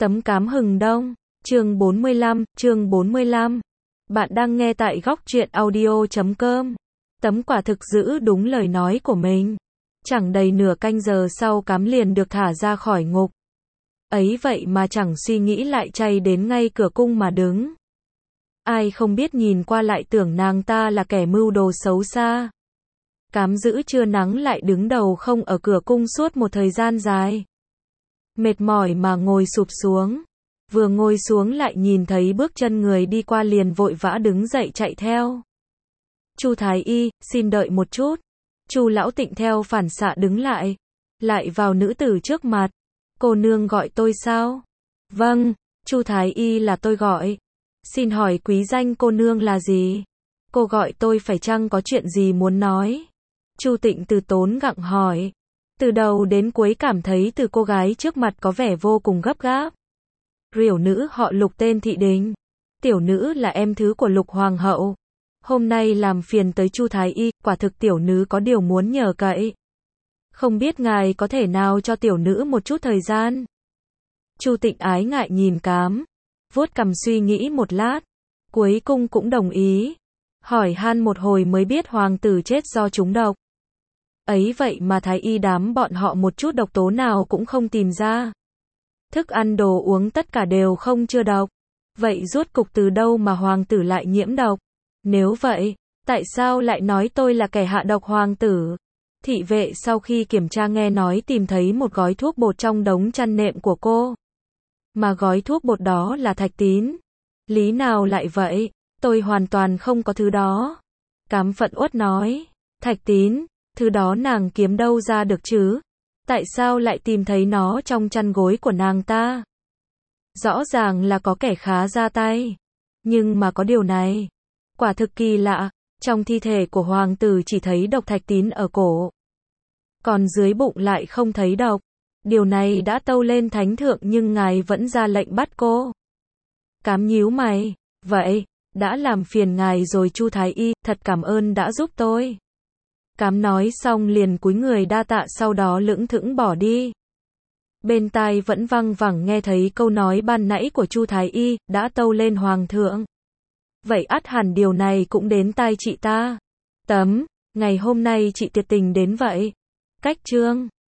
Tấm cám hừng đông, chương 45. Bạn đang nghe tại góc truyện audio.com. Tấm quả thực giữ đúng lời nói của mình. Chẳng đầy nửa canh giờ sau cám liền được thả ra khỏi ngục. Ấy vậy mà chẳng suy nghĩ lại chay đến ngay cửa cung mà đứng. Ai không biết nhìn qua lại tưởng nàng ta là kẻ mưu đồ xấu xa. Cám giữ trưa nắng lại đứng đầu không ở cửa cung suốt một thời gian dài. Mệt mỏi mà ngồi sụp xuống. Vừa ngồi xuống lại nhìn thấy bước chân người đi qua liền vội vã đứng dậy chạy theo. Chu Thái Y, xin đợi một chút. Chu Lão Tịnh theo phản xạ đứng lại. Lại vào nữ tử trước mặt. Cô nương gọi tôi sao? Vâng, Chu Thái Y là tôi gọi. Xin hỏi quý danh cô nương là gì? Cô gọi tôi phải chăng có chuyện gì muốn nói? Chu Tịnh từ tốn gặng hỏi. Từ đầu đến cuối cảm thấy từ cô gái trước mặt có vẻ vô cùng gấp gáp. Riểu nữ họ Lục tên Thị Đình. Tiểu nữ là em thứ của Lục Hoàng hậu. Hôm nay làm phiền tới Chu Thái Y, quả thực tiểu nữ có điều muốn nhờ cậy. Không biết ngài có thể nào cho tiểu nữ một chút thời gian? Chu Tịnh ái ngại nhìn cám, vuốt cằm suy nghĩ một lát, cuối cùng cũng đồng ý. Hỏi han một hồi mới biết hoàng tử chết do trúng độc. Ấy vậy mà Thái Y đám bọn họ một chút độc tố nào cũng không tìm ra. Thức ăn đồ uống tất cả đều không chứa độc. Vậy rốt cục từ đâu mà hoàng tử lại nhiễm độc? Nếu vậy, tại sao lại nói tôi là kẻ hạ độc hoàng tử? Thị vệ sau khi kiểm tra nghe nói tìm thấy một gói thuốc bột trong đống chăn nệm của cô. Mà gói thuốc bột đó là thạch tín. Lý nào lại vậy? Tôi hoàn toàn không có thứ đó. Cám phận uất nói. Thạch tín, thứ đó nàng kiếm đâu ra được chứ? Tại sao lại tìm thấy nó trong chăn gối của nàng ta? Rõ ràng là có kẻ khá ra tay. Nhưng mà có điều này. Quả thực kỳ lạ, trong thi thể của hoàng tử chỉ thấy độc thạch tín ở cổ. Còn dưới bụng lại không thấy độc. Điều này đã tâu lên thánh thượng nhưng ngài vẫn ra lệnh bắt cô. Cám nhíu mày. Vậy, đã làm phiền ngài rồi Chu Thái Y, thật cảm ơn đã giúp tôi. Cám nói xong liền cúi người đa tạ sau đó lững thững bỏ đi. Bên tai vẫn văng vẳng nghe thấy câu nói ban nãy của Chu Thái Y, đã tâu lên hoàng thượng. Vậy ắt hẳn điều này cũng đến tai chị ta. Ngày hôm nay chị tuyệt tình đến vậy. Cách chương